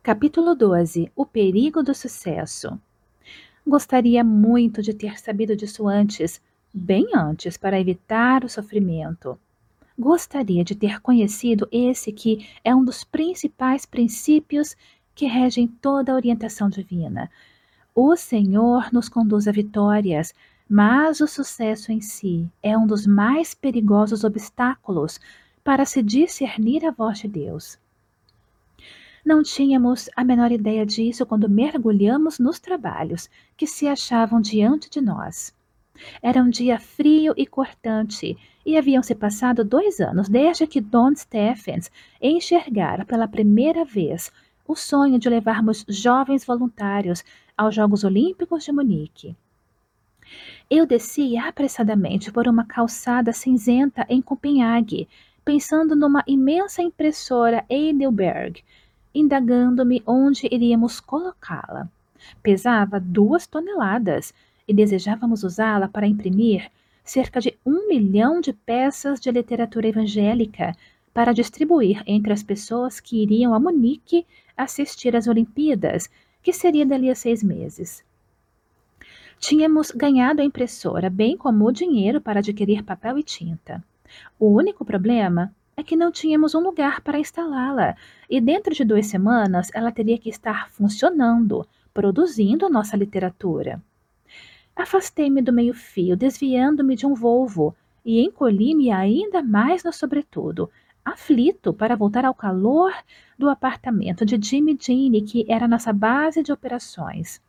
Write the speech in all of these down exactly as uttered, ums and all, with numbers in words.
Capítulo doze. O perigo do sucesso. Gostaria muito de ter sabido disso antes, bem antes, para evitar o sofrimento. Gostaria de ter conhecido esse que é um dos principais princípios que regem toda a orientação divina. O Senhor nos conduz a vitórias, mas o sucesso em si é um dos mais perigosos obstáculos para se discernir a voz de Deus. Não tínhamos a menor ideia disso quando mergulhamos nos trabalhos que se achavam diante de nós. Era um dia frio e cortante, e haviam se passado dois anos desde que Don Stephens enxergara pela primeira vez o sonho de levarmos jovens voluntários aos Jogos Olímpicos de Munique. Eu desci apressadamente por uma calçada cinzenta em Copenhague, pensando numa imensa impressora Heidelberg, indagando-me onde iríamos colocá-la. Pesava duas toneladas e desejávamos usá-la para imprimir cerca de um milhão de peças de literatura evangélica para distribuir entre as pessoas que iriam a Munique assistir às Olimpíadas, que seria dali a seis meses. Tínhamos ganhado a impressora, bem como o dinheiro para adquirir papel e tinta. O único problema é que não tínhamos um lugar para instalá-la, e dentro de duas semanas ela teria que estar funcionando, produzindo nossa literatura. Afastei-me do meio-fio, desviando-me de um Volvo, e encolhi-me ainda mais no sobretudo, aflito para voltar ao calor do apartamento de Jimmy Jeanne, que era nossa base de operações.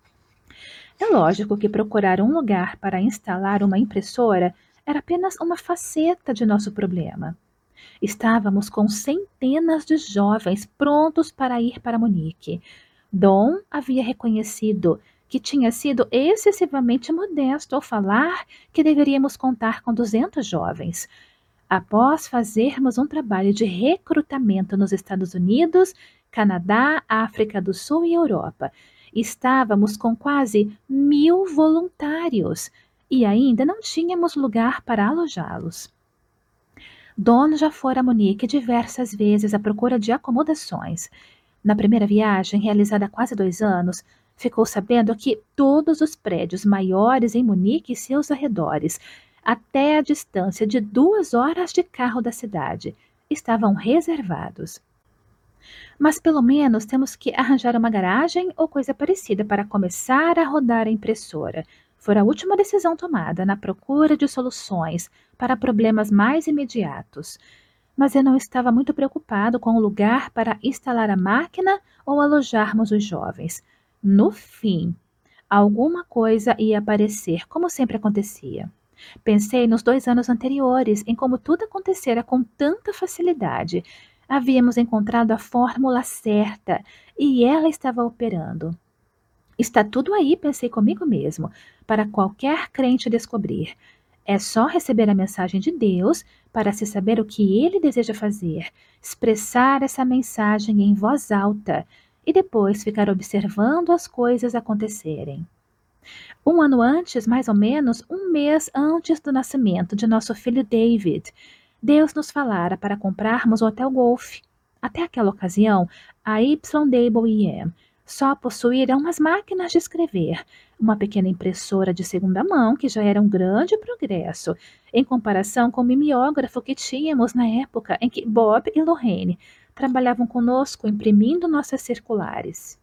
É lógico que procurar um lugar para instalar uma impressora era apenas uma faceta de nosso problema. Estávamos com centenas de jovens prontos para ir para Munique. Dom havia reconhecido que tinha sido excessivamente modesto ao falar que deveríamos contar com duzentos jovens. Após fazermos um trabalho de recrutamento nos Estados Unidos, Canadá, África do Sul e Europa, estávamos com quase mil voluntários e ainda não tínhamos lugar para alojá-los. Don já fora a Munique diversas vezes à procura de acomodações. Na primeira viagem, realizada há quase dois anos, ficou sabendo que todos os prédios maiores em Munique e seus arredores, até a distância de duas horas de carro da cidade, estavam reservados. Mas pelo menos temos que arranjar uma garagem ou coisa parecida para começar a rodar a impressora. Foi a última decisão tomada na procura de soluções para problemas mais imediatos. Mas eu não estava muito preocupado com o lugar para instalar a máquina ou alojarmos os jovens. No fim, alguma coisa ia aparecer, como sempre acontecia. Pensei nos dois anos anteriores, em como tudo acontecera com tanta facilidade. Havíamos encontrado a fórmula certa e ela estava operando. Está tudo aí, pensei comigo mesmo, para qualquer crente descobrir. É só receber a mensagem de Deus para se saber o que ele deseja fazer, expressar essa mensagem em voz alta e depois ficar observando as coisas acontecerem. Um ano antes, mais ou menos, um mês antes do nascimento de nosso filho David, Deus nos falara para comprarmos o Hotel Golf. Até aquela ocasião, a Y W E M só possuíra umas máquinas de escrever, uma pequena impressora de segunda mão, que já era um grande progresso, em comparação com o mimeógrafo que tínhamos na época em que Bob e Lorraine trabalhavam conosco imprimindo nossas circulares.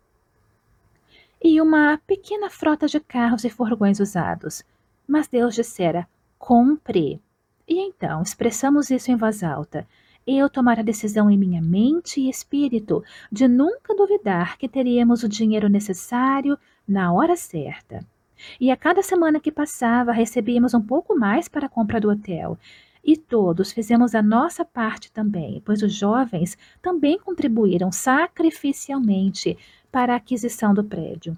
E uma pequena frota de carros e furgões usados. Mas Deus dissera, compre. E então expressamos isso em voz alta. Eu tomara a decisão em minha mente e espírito de nunca duvidar que teríamos o dinheiro necessário na hora certa. E a cada semana que passava recebíamos um pouco mais para a compra do hotel. E todos fizemos a nossa parte também, pois os jovens também contribuíram sacrificialmente para a aquisição do prédio.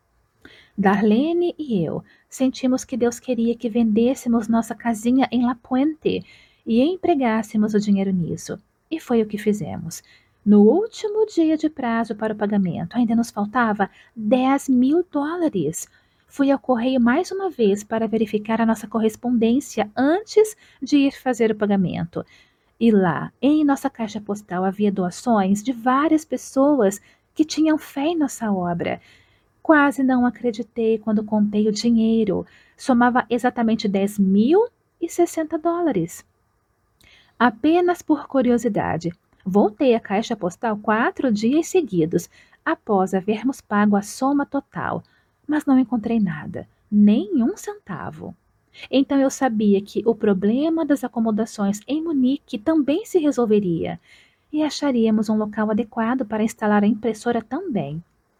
Darlene e eu sentimos que Deus queria que vendêssemos nossa casinha em La Puente e empregássemos o dinheiro nisso. E foi o que fizemos. No último dia de prazo para o pagamento, ainda nos faltava dez mil dólares. Fui ao correio mais uma vez para verificar a nossa correspondência antes de ir fazer o pagamento. E lá, em nossa caixa postal, havia doações de várias pessoas que tinham fé em nossa obra. Quase não acreditei quando contei o dinheiro. Somava exatamente dez mil e sessenta dólares. Apenas por curiosidade, voltei à caixa postal quatro dias seguidos, após havermos pago a soma total, mas não encontrei nada, nem um centavo. Então eu sabia que o problema das acomodações em Munique também se resolveria, e acharíamos um local adequado para instalar a impressora também.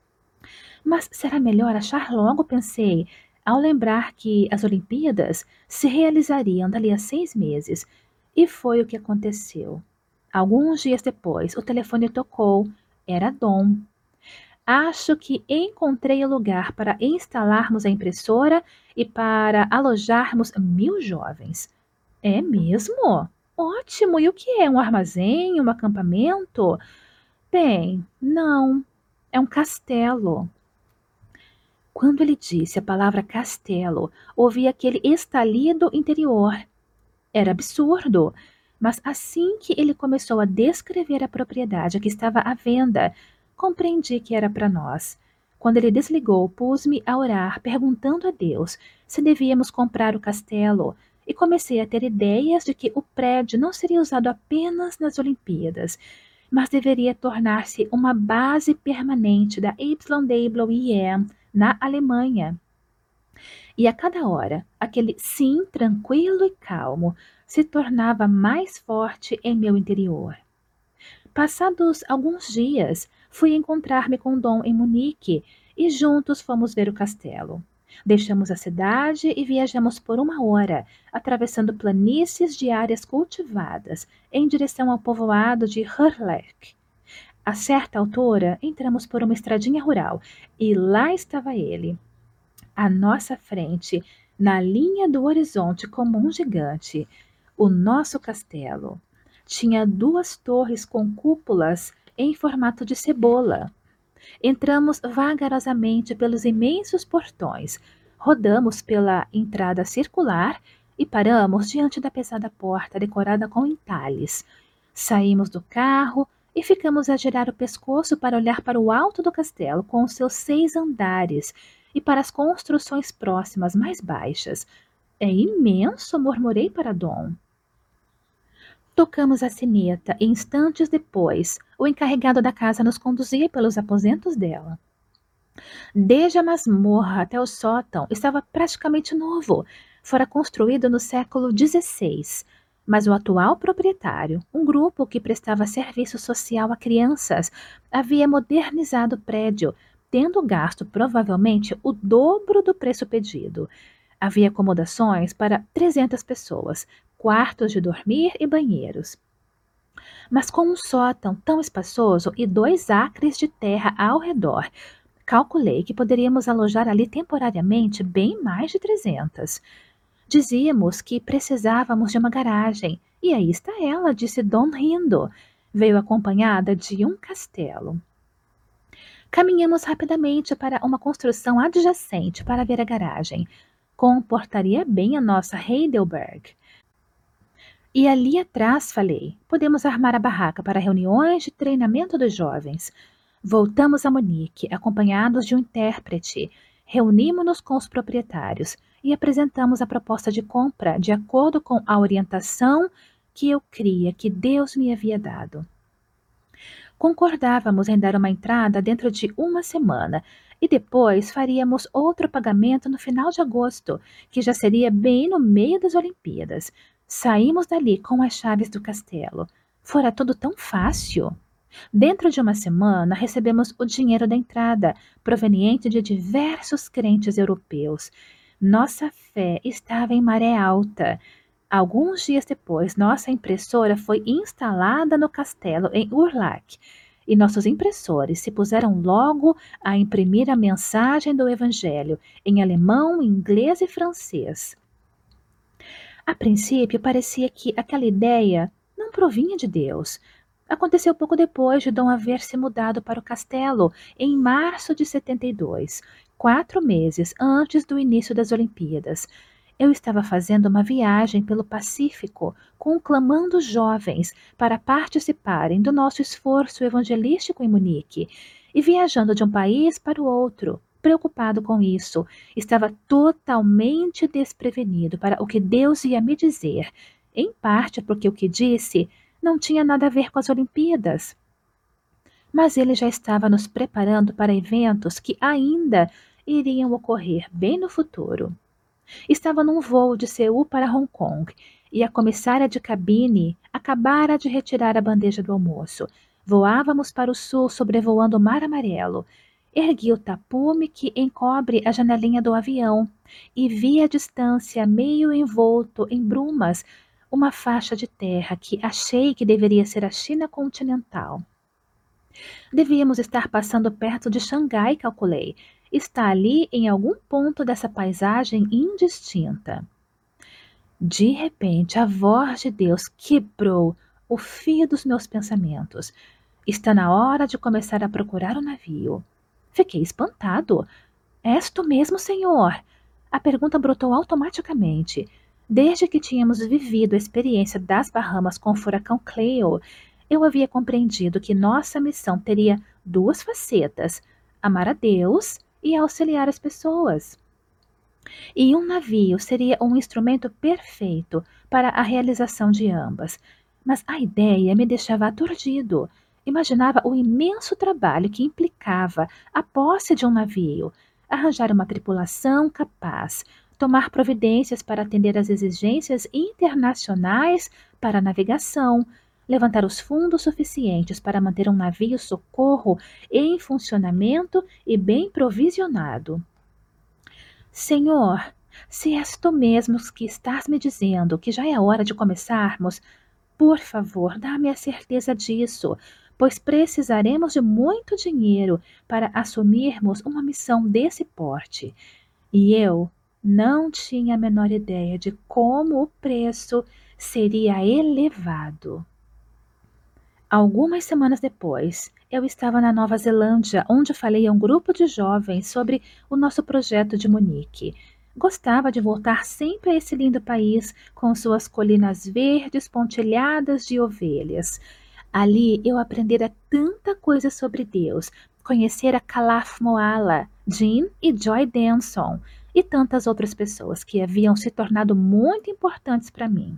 Mas será melhor achar logo, pensei, ao lembrar que as Olimpíadas se realizariam dali a seis meses. E foi o que aconteceu. Alguns dias depois, o telefone tocou. Era Dom. Acho que encontrei o lugar para instalarmos a impressora e para alojarmos mil jovens. É mesmo? Ótimo! E o que é? Um armazém? Um acampamento? Bem, não. É um castelo. Quando ele disse a palavra castelo, ouvi aquele estalido interior. Era absurdo, mas assim que ele começou a descrever a propriedade que estava à venda, compreendi que era para nós. Quando ele desligou, pus-me a orar, perguntando a Deus se devíamos comprar o castelo, e comecei a ter ideias de que o prédio não seria usado apenas nas Olimpíadas, mas deveria tornar-se uma base permanente da Y W I M na Alemanha. E a cada hora, aquele sim tranquilo e calmo se tornava mais forte em meu interior. Passados alguns dias, fui encontrar-me com Dom em Munique e juntos fomos ver o castelo. Deixamos a cidade e viajamos por uma hora, atravessando planícies de áreas cultivadas, em direção ao povoado de Hurlek. A certa altura, entramos por uma estradinha rural e lá estava ele, à nossa frente, na linha do horizonte como um gigante, o nosso castelo. Tinha duas torres com cúpulas em formato de cebola. Entramos vagarosamente pelos imensos portões, rodamos pela entrada circular e paramos diante da pesada porta decorada com entalhes. Saímos do carro e ficamos a girar o pescoço para olhar para o alto do castelo com os seus seis andares e para as construções próximas mais baixas. É imenso, murmurei para Dom. Tocamos a sineta e instantes depois, o encarregado da casa nos conduzia pelos aposentos dela. Desde a masmorra até o sótão estava praticamente novo. Fora construído no século dezesseis. Mas o atual proprietário, um grupo que prestava serviço social a crianças, havia modernizado o prédio, tendo gasto provavelmente o dobro do preço pedido. Havia acomodações para trezentas pessoas, quartos de dormir e banheiros. Mas com um sótão tão espaçoso e dois acres de terra ao redor, calculei que poderíamos alojar ali temporariamente bem mais de trezentas. Dizíamos que precisávamos de uma garagem, e aí está ela, disse Dom rindo. Veio acompanhada de um castelo. Caminhamos rapidamente para uma construção adjacente para ver a garagem. Comportaria bem a nossa Heidelberg. E ali atrás, falei, podemos armar a barraca para reuniões de treinamento dos jovens. Voltamos a Munique, acompanhados de um intérprete. Reunimos-nos com os proprietários e apresentamos a proposta de compra de acordo com a orientação que eu cria que Deus me havia dado. Concordávamos em dar uma entrada dentro de uma semana e depois faríamos outro pagamento no final de agosto, que já seria bem no meio das Olimpíadas. Saímos dali com as chaves do castelo. Fora tudo tão fácil. Dentro de uma semana, recebemos o dinheiro da entrada, proveniente de diversos crentes europeus. Nossa fé estava em maré alta. Alguns dias depois, nossa impressora foi instalada no castelo em Urlac, e nossos impressores se puseram logo a imprimir a mensagem do Evangelho em alemão, inglês e francês. A princípio, parecia que aquela ideia não provinha de Deus. Aconteceu pouco depois de Dom haver se mudado para o castelo, em março de setenta e dois, quatro meses antes do início das Olimpíadas. Eu estava fazendo uma viagem pelo Pacífico, conclamando jovens para participarem do nosso esforço evangelístico em Munique, e viajando de um país para o outro, preocupado com isso. Estava totalmente desprevenido para o que Deus ia me dizer, em parte porque o que disse não tinha nada a ver com as Olimpíadas. Mas ele já estava nos preparando para eventos que ainda iriam ocorrer bem no futuro. Estava num voo de Seul para Hong Kong e a comissária de cabine acabara de retirar a bandeja do almoço. Voávamos para o sul, sobrevoando o Mar Amarelo. Ergui o tapume que encobre a janelinha do avião e vi à distância, meio envolto em brumas, uma faixa de terra que achei que deveria ser a China continental. Devíamos estar passando perto de Xangai, calculei. Está ali em algum ponto dessa paisagem indistinta. De repente, a voz de Deus quebrou o fio dos meus pensamentos. Está na hora de começar a procurar o navio. Fiquei espantado. És tu mesmo, Senhor? A pergunta brotou automaticamente. Desde que tínhamos vivido a experiência das Bahamas com o furacão Cleo, eu havia compreendido que nossa missão teria duas facetas: amar a Deus e auxiliar as pessoas. E um navio seria um instrumento perfeito para a realização de ambas. Mas a ideia me deixava aturdido. Imaginava o imenso trabalho que implicava a posse de um navio, arranjar uma tripulação capaz, tomar providências para atender às exigências internacionais para a navegação, levantar os fundos suficientes para manter um navio socorro em funcionamento e bem provisionado. Senhor, se és tu mesmo que estás me dizendo que já é hora de começarmos, por favor, dá-me a certeza disso, pois precisaremos de muito dinheiro para assumirmos uma missão desse porte. E eu não tinha a menor ideia de como o preço seria elevado. Algumas semanas depois, eu estava na Nova Zelândia, onde falei a um grupo de jovens sobre o nosso projeto de Munique. Gostava de voltar sempre a esse lindo país, com suas colinas verdes pontilhadas de ovelhas. Ali eu aprendera tanta coisa sobre Deus, conhecera Calaf Moala, Jean e Joy Denson, e tantas outras pessoas que haviam se tornado muito importantes para mim.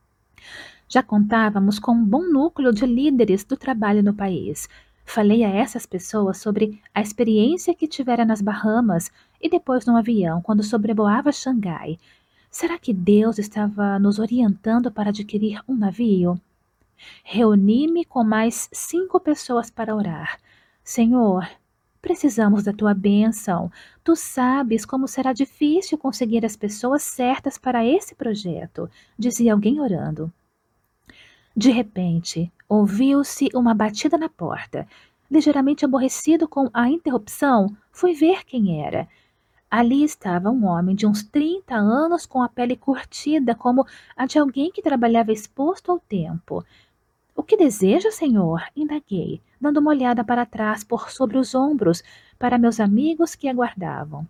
Já contávamos com um bom núcleo de líderes do trabalho no país. Falei a essas pessoas sobre a experiência que tivera nas Bahamas e depois no avião, quando sobrevoava Xangai. Será que Deus estava nos orientando para adquirir um navio? Reuni-me com mais cinco pessoas para orar. Senhor, precisamos da tua bênção. Tu sabes como será difícil conseguir as pessoas certas para esse projeto, dizia alguém orando. De repente, ouviu-se uma batida na porta. Ligeiramente aborrecido com a interrupção, fui ver quem era. Ali estava um homem de uns trinta anos com a pele curtida como a de alguém que trabalhava exposto ao tempo. O que deseja, senhor? Indaguei, dando uma olhada para trás por sobre os ombros para meus amigos que aguardavam.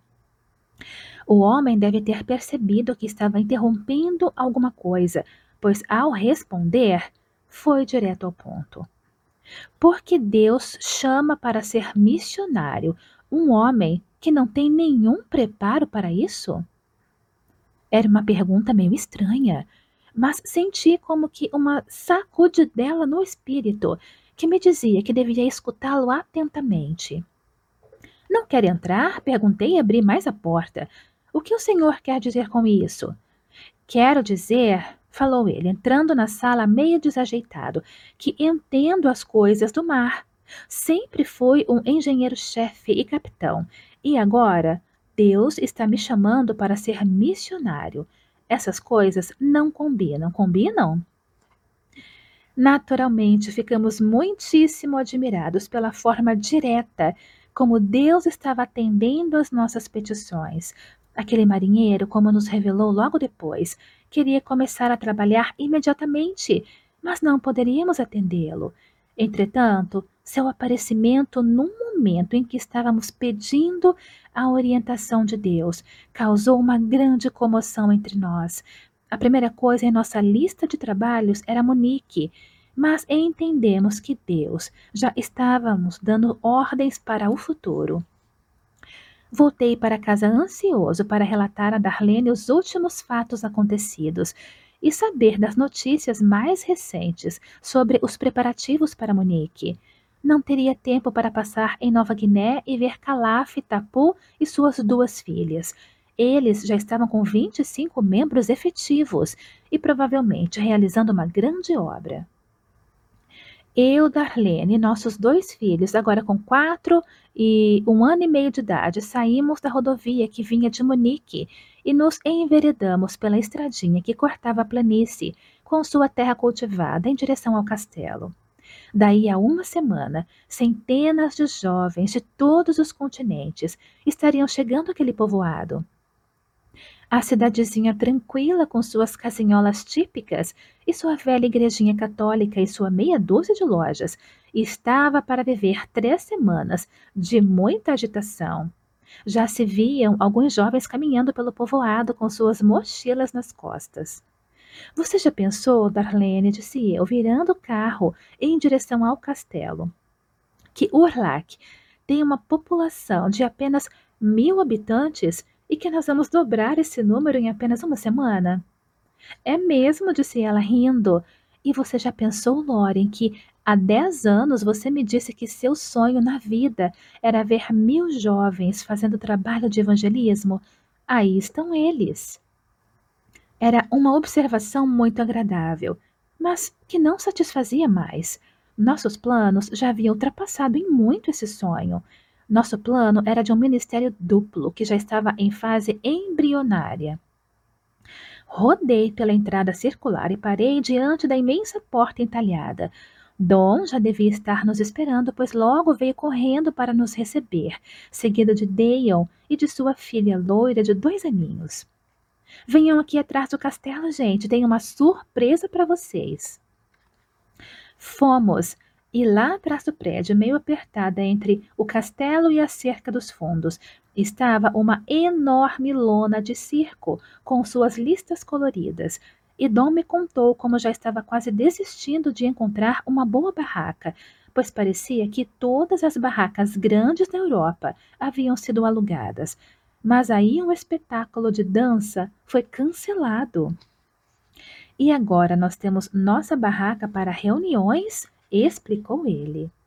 O homem deve ter percebido que estava interrompendo alguma coisa, pois ao responder, foi direto ao ponto. Porque Deus chama para ser missionário um homem que não tem nenhum preparo para isso? Era uma pergunta meio estranha, mas senti como que uma sacudidela no espírito que me dizia que devia escutá-lo atentamente. Não quer entrar? Perguntei e abri mais a porta. O que o senhor quer dizer com isso? Quero dizer, falou ele, entrando na sala meio desajeitado, que entendo as coisas do mar. Sempre fui um engenheiro-chefe e capitão, e agora Deus está me chamando para ser missionário. Essas coisas não combinam, combinam? Naturalmente, ficamos muitíssimo admirados pela forma direta como Deus estava atendendo às nossas petições. Aquele marinheiro, como nos revelou logo depois, queria começar a trabalhar imediatamente, mas não poderíamos atendê-lo. Entretanto, seu aparecimento num momento em que estávamos pedindo a orientação de Deus causou uma grande comoção entre nós. A primeira coisa em nossa lista de trabalhos era Monique, mas entendemos que Deus já estava nos dando ordens para o futuro. Voltei para casa ansioso para relatar a Darlene os últimos fatos acontecidos e saber das notícias mais recentes sobre os preparativos para Munique. Não teria tempo para passar em Nova Guiné e ver Calaf, Tapu e suas duas filhas. Eles já estavam com vinte e cinco membros efetivos e provavelmente realizando uma grande obra. Eu, Darlene e nossos dois filhos, agora com quatro e um ano e meio de idade, saímos da rodovia que vinha de Munique e nos enveredamos pela estradinha que cortava a planície, com sua terra cultivada, em direção ao castelo. Daí a uma semana, centenas de jovens de todos os continentes estariam chegando àquele povoado. A cidadezinha tranquila com suas casinholas típicas e sua velha igrejinha católica e sua meia dúzia de lojas estava para viver três semanas de muita agitação. Já se viam alguns jovens caminhando pelo povoado com suas mochilas nas costas. Você já pensou, Darlene, disse eu, virando o carro em direção ao castelo, que Urlac tem uma população de apenas mil habitantes e que nós vamos dobrar esse número em apenas uma semana? É mesmo, disse ela rindo. E você já pensou, Lauren, que há dez anos você me disse que seu sonho na vida era ver mil jovens fazendo trabalho de evangelismo? Aí estão eles. Era uma observação muito agradável, mas que não satisfazia mais. Nossos planos já haviam ultrapassado em muito esse sonho. Nosso plano era de um ministério duplo, que já estava em fase embrionária. Rodei pela entrada circular e parei diante da imensa porta entalhada. Dom já devia estar nos esperando, pois logo veio correndo para nos receber, seguido de Dale e de sua filha loira de dois aninhos. Venham aqui atrás do castelo, gente. Tenho uma surpresa para vocês. Fomos, e lá atrás do prédio, meio apertada entre o castelo e a cerca dos fundos, estava uma enorme lona de circo com suas listas coloridas. E Dom me contou como já estava quase desistindo de encontrar uma boa barraca, pois parecia que todas as barracas grandes da Europa haviam sido alugadas. Mas aí um espetáculo de dança foi cancelado. E agora nós temos nossa barraca para reuniões, explicou ele.